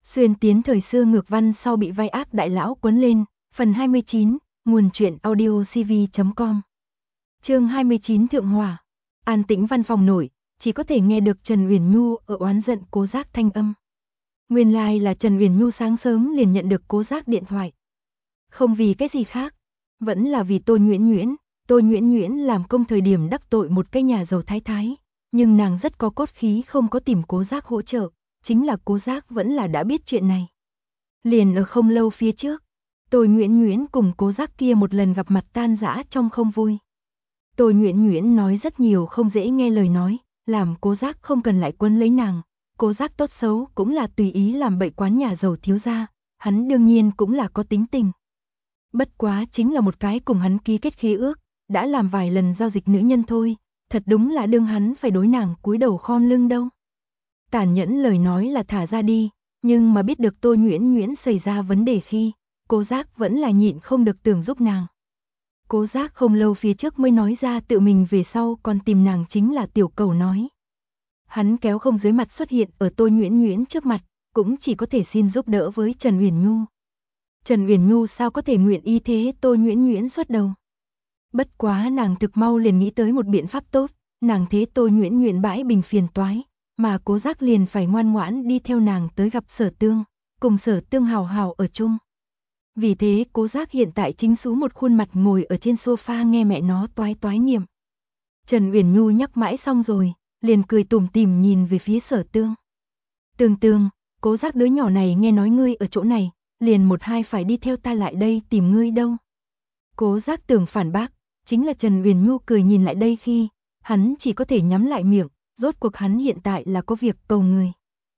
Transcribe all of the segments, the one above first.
Xuyên tiến thời xưa ngược văn sau bị vai ác đại lão quấn lên, phần 29, nguồn truyện audio cv.com. Chương 29 Thượng Hỏa. An tĩnh văn phòng nổi, chỉ có thể nghe được Trần Uyển Nhu ở oán giận Cố Giác thanh âm. Nguyên lai là Trần Uyển Nhu sáng sớm liền nhận được Cố Giác điện thoại. Không vì cái gì khác, vẫn là vì Tô Nhuyễn Nhuyễn. Tô Nhuyễn Nhuyễn làm công thời điểm đắc tội một cái nhà giàu thái thái, nhưng nàng rất có cốt khí, không có tìm Cố Giác hỗ trợ, chính là Cố Giác vẫn là đã biết chuyện này. Liền ở không lâu phía trước, Tô Nhuyễn Nhuyễn cùng Cố Giác kia một lần gặp mặt tan rã trong không vui. Tô Nhuyễn Nhuyễn nói rất nhiều không dễ nghe lời nói, làm Cố Giác không cần lại quấn lấy nàng. Cố Giác tốt xấu cũng là tùy ý làm bậy quán nhà giàu thiếu gia, hắn đương nhiên cũng là có tính tình. Bất quá chính là một cái cùng hắn ký kết khế ước, đã làm vài lần giao dịch nữ nhân thôi, thật đúng là đương hắn phải đối nàng cúi đầu khom lưng đâu. Tàn nhẫn lời nói là thả ra đi, nhưng mà biết được Tô Nhuyễn Nhuyễn xảy ra vấn đề khi, Cố Giác vẫn là nhịn không được tưởng giúp nàng. Cố Giác không lâu phía trước mới nói ra tự mình về sau còn tìm nàng chính là tiểu cầu nói. Hắn kéo không dưới mặt xuất hiện ở Tô Nhuyễn Nhuyễn trước mặt, cũng chỉ có thể xin giúp đỡ với Trần Uyển Nhu. Trần Uyển Nhu sao có thể nguyện ý thế Tô Nhuyễn Nhuyễn xuất đầu. Bất quá nàng thực mau liền nghĩ tới một biện pháp tốt, nàng thế Tô Nhuyễn Nhuyễn bãi bình phiền toái, mà Cố Giác liền phải ngoan ngoãn đi theo nàng tới gặp Sở Tương, cùng Sở Tương hào hào ở chung. Vì thế Cố Giác hiện tại chính xú một khuôn mặt ngồi ở trên sofa nghe mẹ nó toái toái niệm. Trần Uyển Nhu nhắc mãi xong rồi, liền cười tủm tỉm nhìn về phía Sở Tương. Tương Tương, Cố Giác đứa nhỏ này nghe nói ngươi ở chỗ này, liền một hai phải đi theo ta lại đây tìm ngươi đâu. Cố Giác tưởng phản bác, chính là Trần Uyển Nhu cười nhìn lại đây khi, hắn chỉ có thể nhắm lại miệng, rốt cuộc hắn hiện tại là có việc cầu người.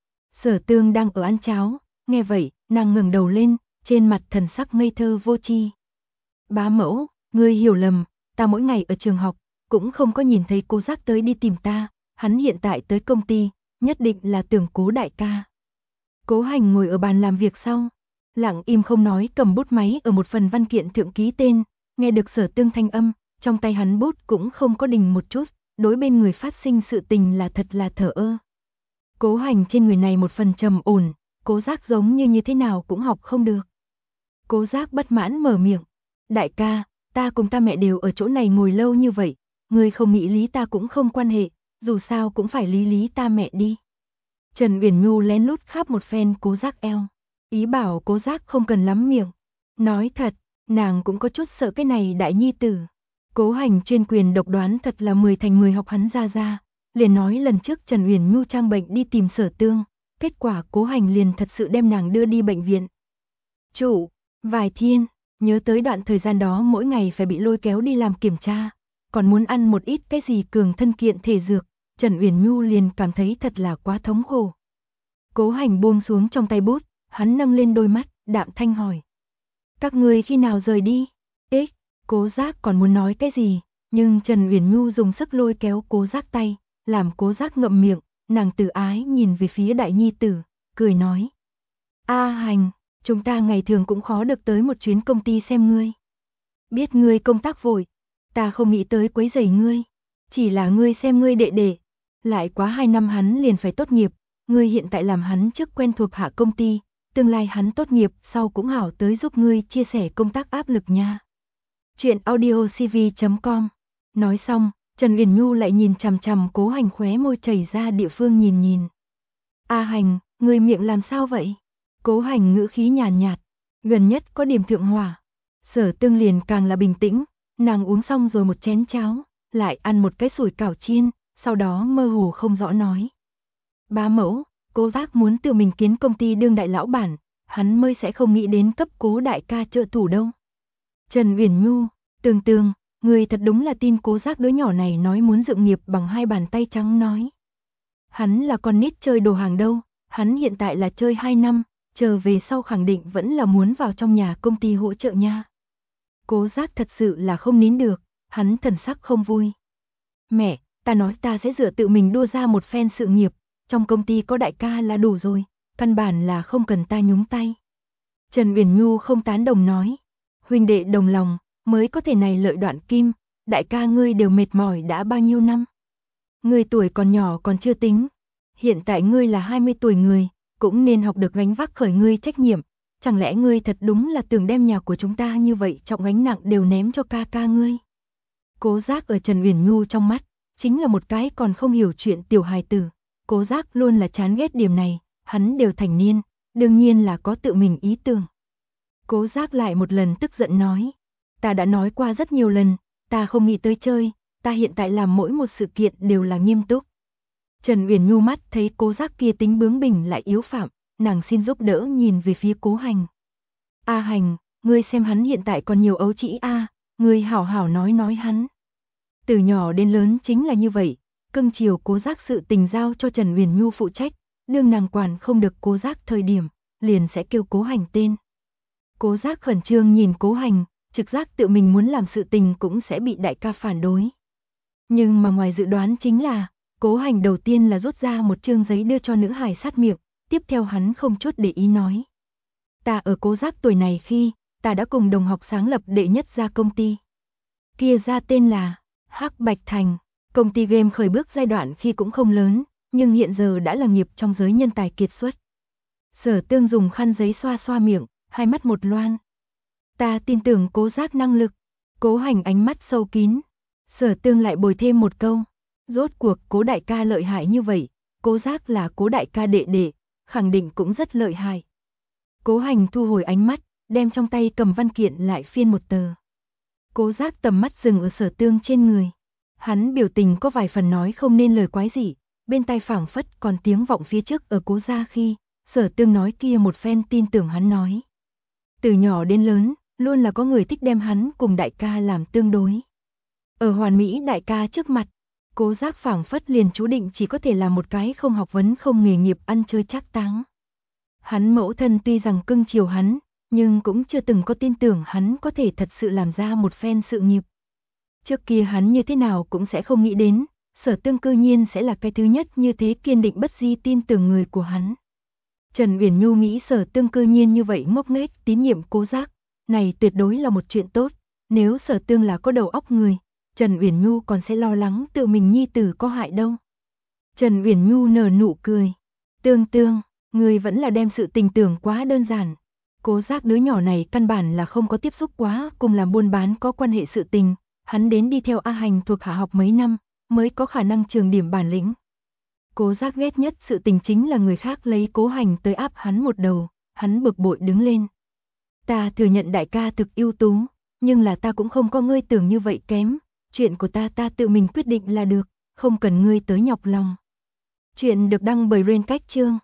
Sở Tương đang ở ăn cháo, nghe vậy, nàng ngẩng đầu lên, trên mặt thần sắc ngây thơ vô tri. Bá mẫu, ngươi hiểu lầm, ta mỗi ngày ở trường học, cũng không có nhìn thấy Cố Giác tới đi tìm ta, hắn hiện tại tới công ty, nhất định là tưởng Cố đại ca. Cố Hành ngồi ở bàn làm việc sau, lặng im không nói cầm bút máy ở một phần văn kiện thượng ký tên, nghe được Sở Tương thanh âm, trong tay hắn bút cũng không có đình một chút, đối bên người phát sinh sự tình là thật là thờ ơ. Cố Hành trên người này một phần trầm ổn, Cố Giác giống như thế nào cũng học không được. Cố Giác bất mãn mở miệng, đại ca, ta cùng ta mẹ đều ở chỗ này ngồi lâu như vậy, ngươi không nghĩ lý ta cũng không quan hệ, dù sao cũng phải lý ta mẹ đi. Trần Uyển Nhu lén lút khắp một phen Cố Giác eo, ý bảo Cố Giác không cần lắm miệng. Nói thật, nàng cũng có chút sợ cái này đại nhi tử. Cố Hành chuyên quyền độc đoán thật là 10 thành 10 học hắn ra. Liền nói lần trước Trần Uyển Nhu trang bệnh đi tìm Sở Tương, kết quả Cố Hành liền thật sự đem nàng đưa đi bệnh viện. Chủ, vài thiên, nhớ tới đoạn thời gian đó mỗi ngày phải bị lôi kéo đi làm kiểm tra, còn muốn ăn một ít cái gì cường thân kiện thể dược, Trần Uyển Nhu liền cảm thấy thật là quá thống khổ. Cố Hành buông xuống trong tay bút, hắn nâng lên đôi mắt, đạm thanh hỏi. Các ngươi khi nào rời đi? Cố Giác còn muốn nói cái gì, nhưng Trần Uyển Nhu dùng sức lôi kéo Cố Giác tay, làm Cố Giác ngậm miệng, nàng từ ái nhìn về phía đại nhi tử, cười nói. A Hành, chúng ta ngày thường cũng khó được tới một chuyến công ty xem ngươi. Biết ngươi công tác vội, ta không nghĩ tới quấy rầy ngươi, chỉ là ngươi xem ngươi đệ đệ, lại quá 2 năm hắn liền phải tốt nghiệp, ngươi hiện tại làm hắn trước quen thuộc hạ công ty, tương lai hắn tốt nghiệp sau cũng hảo tới giúp ngươi chia sẻ công tác áp lực nha. Chuyện audio cv.com. Nói xong, Trần Uyển Nhu lại nhìn chằm chằm Cố Hành khóe môi chảy ra địa phương nhìn. A Hành, ngươi miệng làm sao vậy? Cố Hành ngữ khí nhàn nhạt, gần nhất có điểm thượng hỏa. Sở Tương liền càng là bình tĩnh, nàng uống xong rồi một chén cháo, lại ăn một cái sủi cảo chiên, sau đó mơ hồ không rõ nói. Bá mẫu, Cố Giác muốn tự mình kiến công ty đương đại lão bản, hắn mới sẽ không nghĩ đến cấp Cố đại ca trợ thủ đâu. Trần Uyển Nhu, Tương, người thật đúng là tin Cố Giác đứa nhỏ này nói muốn dựng nghiệp bằng 2 bàn tay trắng nói. Hắn là con nít chơi đồ hàng đâu, hắn hiện tại là chơi 2 năm, chờ về sau khẳng định vẫn là muốn vào trong nhà công ty hỗ trợ nha. Cố Giác thật sự là không nín được, hắn thần sắc không vui. Mẹ, ta nói ta sẽ dựa tự mình đua ra một phen sự nghiệp, trong công ty có đại ca là đủ rồi, căn bản là không cần ta nhúng tay. Trần Uyển Nhu không tán đồng nói, huynh đệ đồng lòng, mới có thể này lợi đoạn kim, đại ca ngươi đều mệt mỏi đã bao nhiêu năm. Ngươi tuổi còn nhỏ còn chưa tính, hiện tại ngươi là 20 tuổi người, cũng nên học được gánh vác khởi ngươi trách nhiệm. Chẳng lẽ ngươi thật đúng là tưởng đem nhà của chúng ta như vậy trọng gánh nặng đều ném cho ca ca ngươi? Cố Giác ở Trần Uyển Nhu trong mắt, chính là một cái còn không hiểu chuyện tiểu hài tử. Cố Giác luôn là chán ghét điểm này, hắn đều thành niên, đương nhiên là có tự mình ý tưởng. Cố Giác lại một lần tức giận nói, ta đã nói qua rất nhiều lần, ta không nghĩ tới chơi, ta hiện tại làm mỗi một sự kiện đều là nghiêm túc. Trần Uyển Nhu mắt thấy Cố Giác kia tính bướng bỉnh lại yếu phạm, nàng xin giúp đỡ nhìn về phía Cố Hành. A Hành, ngươi xem hắn hiện tại còn nhiều ấu trĩ a, ngươi hảo hảo nói hắn. Từ nhỏ đến lớn chính là như vậy, cưng chiều Cố Giác sự tình giao cho Trần Uyển Nhu phụ trách, đương nàng quản không được Cố Giác thời điểm, liền sẽ kêu Cố Hành tên. Cố Giác khẩn trương nhìn Cố Hành, trực giác tự mình muốn làm sự tình cũng sẽ bị đại ca phản đối. Nhưng mà ngoài dự đoán chính là, Cố Hành đầu tiên là rút ra một chương giấy đưa cho nữ hài sát miệng, tiếp theo hắn không chút để ý nói. Ta ở Cố Giác tuổi này khi, ta đã cùng đồng học sáng lập đệ nhất gia công ty. Kia ra tên là Hắc Bạch Thành, công ty game khởi bước giai đoạn khi cũng không lớn, nhưng hiện giờ đã là nghiệp trong giới nhân tài kiệt xuất. Sở Tương dùng khăn giấy xoa xoa miệng, hai mắt một loan. Ta tin tưởng Cố Giác năng lực. Cố Hành ánh mắt sâu kín. Sở Tương lại bồi thêm một câu. Rốt cuộc Cố đại ca lợi hại như vậy, Cố Giác là Cố đại ca đệ đệ, khẳng định cũng rất lợi hại. Cố Hành thu hồi ánh mắt, đem trong tay cầm văn kiện lại phiên một tờ. Cố Giác tầm mắt dừng ở Sở Tương trên người. Hắn biểu tình có vài phần nói không nên lời quái gì, bên tai phảng phất còn tiếng vọng phía trước ở Cố gia khi, Sở Tương nói kia một phen tin tưởng hắn nói. Từ nhỏ đến lớn, luôn là có người thích đem hắn cùng đại ca làm tương đối. Ở hoàn mỹ đại ca trước mặt, Cố Giác phảng phất liền chú định chỉ có thể là một cái không học vấn không nghề nghiệp ăn chơi trác táng. Hắn mẫu thân tuy rằng cưng chiều hắn, nhưng cũng chưa từng có tin tưởng hắn có thể thật sự làm ra một phen sự nghiệp. Trước kia hắn như thế nào cũng sẽ không nghĩ đến, Sở Tương cư nhiên sẽ là cái thứ nhất như thế kiên định bất di tin tưởng người của hắn. Trần Uyển Nhu nghĩ Sở Tương cư nhiên như vậy ngốc nghếch tín nhiệm Cố Giác, này tuyệt đối là một chuyện tốt, nếu Sở Tương là có đầu óc người, Trần Uyển Nhu còn sẽ lo lắng tự mình nhi tử có hại đâu. Trần Uyển Nhu nở nụ cười, Tương Tương, người vẫn là đem sự tình tưởng quá đơn giản. Cố Giác đứa nhỏ này căn bản là không có tiếp xúc quá cùng làm buôn bán có quan hệ sự tình, hắn đến đi theo A Hành thuộc hạ học mấy năm, mới có khả năng trường điểm bản lĩnh. Cố Giác ghét nhất sự tình chính là người khác lấy Cố Hành tới áp hắn một đầu, hắn bực bội đứng lên. Ta thừa nhận đại ca thực ưu tú, nhưng là ta cũng không có ngươi tưởng như vậy kém, chuyện của ta tự mình quyết định là được, không cần ngươi tới nhọc lòng. Chuyện được đăng bởi Rain Cách Chương.